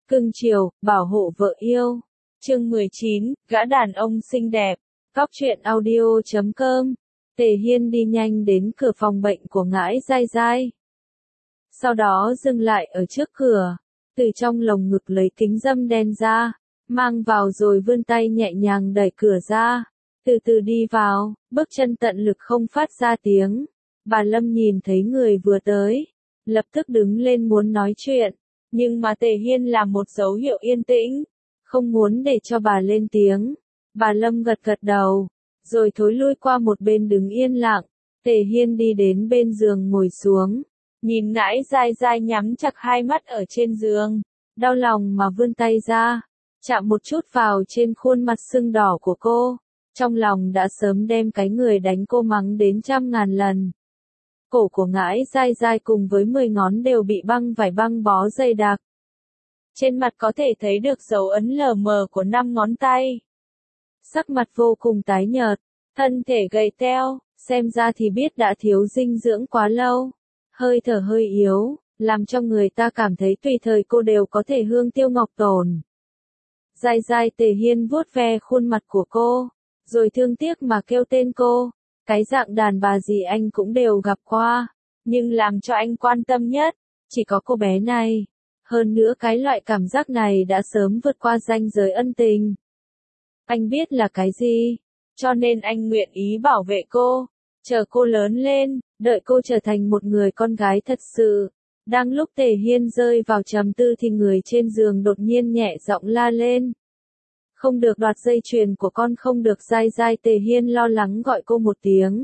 Cưng chiều, bảo hộ vợ yêu. Chương 19, gã đàn ông xinh đẹp. Cóc truyện audio.com. Tề Hiên đi nhanh đến cửa phòng bệnh của Ngãi Dai Dai. Sau đó dừng lại ở trước cửa, từ trong lồng ngực lấy kính râm đen ra, mang vào rồi vươn tay nhẹ nhàng đẩy cửa ra, từ từ đi vào, bước chân tận lực không phát ra tiếng. Bà Lâm nhìn thấy người vừa tới, lập tức đứng lên muốn nói chuyện, nhưng mà Tề Hiên làm một dấu hiệu yên tĩnh, không muốn để cho bà lên tiếng. Bà Lâm gật gật đầu, rồi thối lui qua một bên đứng yên lặng. Tề Hiên đi đến bên giường ngồi xuống, nhìn Ngãi Dai Dai nhắm chặt hai mắt ở trên giường, đau lòng mà vươn tay ra, chạm một chút vào trên khuôn mặt sưng đỏ của cô, trong lòng đã sớm đem cái người đánh cô mắng đến 100.000 lần. Cổ của Ngãi Dai Dai cùng với 10 ngón đều bị băng vải băng bó dày đặc. Trên mặt có thể thấy được dấu ấn lờ mờ của 5 ngón tay. Sắc mặt vô cùng tái nhợt, thân thể gầy teo, xem ra thì biết đã thiếu dinh dưỡng quá lâu. Hơi thở hơi yếu, làm cho người ta cảm thấy tùy thời cô đều có thể hương tiêu ngọc tồn. Dai Dai. Tề Hiên vuốt ve khuôn mặt của cô, rồi thương tiếc mà kêu tên cô. Cái dạng đàn bà gì anh cũng đều gặp qua, nhưng làm cho anh quan tâm nhất, chỉ có cô bé này. Hơn nữa cái loại cảm giác này đã sớm vượt qua ranh giới ân tình. Anh biết là cái gì, cho nên anh nguyện ý bảo vệ cô, chờ cô lớn lên, đợi cô trở thành một người con gái thật sự. Đang lúc Tề Hiên rơi vào trầm tư thì người trên giường đột nhiên nhẹ giọng la lên. Không được đoạt dây chuyền của con, không được. Dai Dai. Tề Hiên lo lắng gọi cô một tiếng.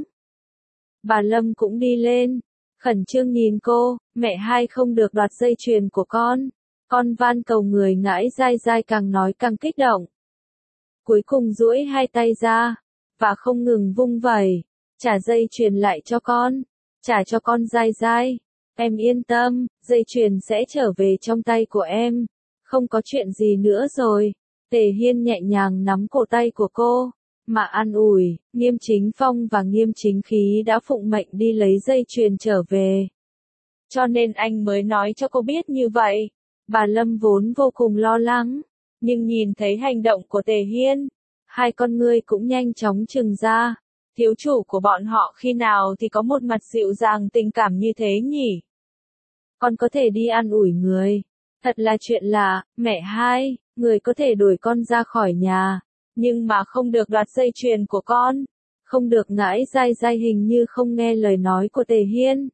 Bà Lâm cũng đi lên, khẩn trương nhìn cô, mẹ hai không được đoạt dây chuyền của con van cầu người. Ngãi Dai Dai càng nói càng kích động. Cuối cùng duỗi hai tay ra, và không ngừng vung vẩy, trả dây chuyền lại cho con, trả cho con. Dai Dai, em yên tâm, dây chuyền sẽ trở về trong tay của em, không có chuyện gì nữa rồi. Tề Hiên nhẹ nhàng nắm cổ tay của cô, mà an ủi. Nghiêm Chính Phong và Nghiêm Chính Khí đã phụng mệnh đi lấy dây chuyền trở về, cho nên anh mới nói cho cô biết như vậy. Bà Lâm vốn vô cùng lo lắng, nhưng nhìn thấy hành động của Tề Hiên, hai con ngươi cũng nhanh chóng trừng ra. Thiếu chủ của bọn họ khi nào thì có một mặt dịu dàng tình cảm như thế nhỉ? Con có thể đi an ủi người. Thật là chuyện lạ, mẹ hai, người có thể đuổi con ra khỏi nhà, nhưng mà không được đoạt dây chuyền của con. Không được. Ngãi Dai Dai hình như không nghe lời nói của Tề Hiên,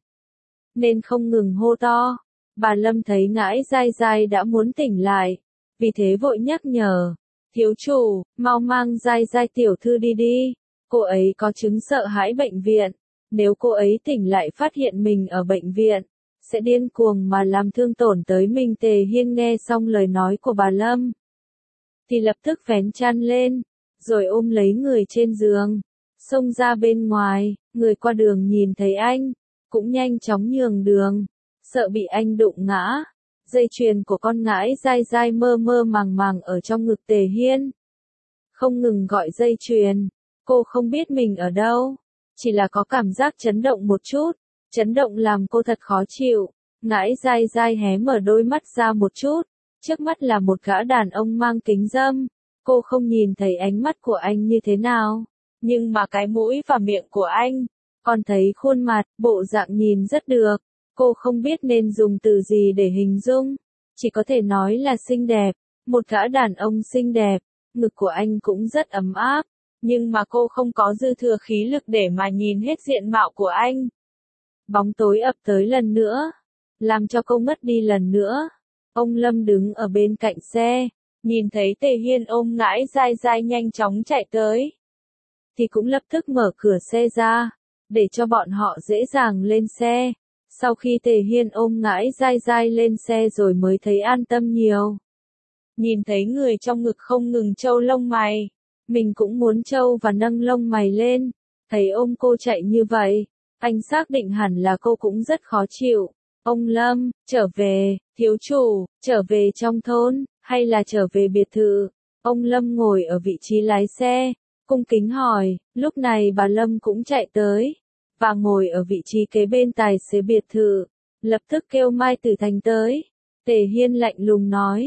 nên không ngừng hô to. Bà Lâm thấy Ngãi Dai Dai đã muốn tỉnh lại, vì thế vội nhắc nhở. Thiếu chủ, mau mang Dai Dai tiểu thư đi đi. Cô ấy có chứng sợ hãi bệnh viện. Nếu cô ấy tỉnh lại phát hiện mình ở bệnh viện, sẽ điên cuồng mà làm thương tổn tới mình. Tề Hiên nghe xong lời nói của bà Lâm, thì lập tức vén chăn lên, rồi ôm lấy người trên giường, xông ra bên ngoài. Người qua đường nhìn thấy anh, cũng nhanh chóng nhường đường, sợ bị anh đụng ngã. Dây chuyền của con. Ngãi Dai Dai mơ mơ màng màng ở trong ngực Tề Hiên, không ngừng gọi dây chuyền. Cô không biết mình ở đâu, chỉ là có cảm giác chấn động một chút, chấn động làm cô thật khó chịu. Ngãi Dai Dai hé mở đôi mắt ra một chút, trước mắt là một gã đàn ông mang kính râm. Cô không nhìn thấy ánh mắt của anh như thế nào, nhưng mà cái mũi và miệng của anh, còn thấy khuôn mặt, bộ dạng nhìn rất được. Cô không biết nên dùng từ gì để hình dung, chỉ có thể nói là xinh đẹp. Một gã đàn ông xinh đẹp, ngực của anh cũng rất ấm áp, nhưng mà cô không có dư thừa khí lực để mà nhìn hết diện mạo của anh. Bóng tối ập tới lần nữa, làm cho cô ngất đi lần nữa. Ông Lâm đứng ở bên cạnh xe, nhìn thấy Tề Hiên ôm Ngãi Dai Dai nhanh chóng chạy tới, thì cũng lập tức mở cửa xe ra, để cho bọn họ dễ dàng lên xe. Sau khi Tề Hiên ôm Ngãi Dai Dai lên xe rồi mới thấy an tâm nhiều. Nhìn thấy người trong ngực không ngừng trâu lông mày, mình cũng muốn trâu và nâng lông mày lên. Thấy ôm cô chạy như vậy, anh xác định hẳn là cô cũng rất khó chịu. Ông Lâm, trở về, thiếu chủ, trở về trong thôn, hay là trở về biệt thự? Ông Lâm ngồi ở vị trí lái xe, cung kính hỏi. Lúc này bà Lâm cũng chạy tới, và ngồi ở vị trí kế bên tài xế biệt thự, lập tức kêu Mai Tử Thành tới. Tề Hiên lạnh lùng nói,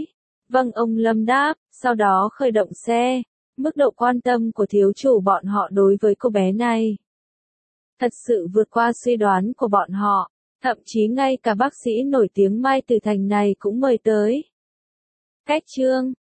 Vâng, ông Lâm đáp, sau đó khởi động xe. Mức độ quan tâm của thiếu chủ bọn họ đối với cô bé này thật sự vượt qua suy đoán của bọn họ. Thậm chí ngay cả bác sĩ nổi tiếng Mai Tử Thành này cũng mời tới. Cách chương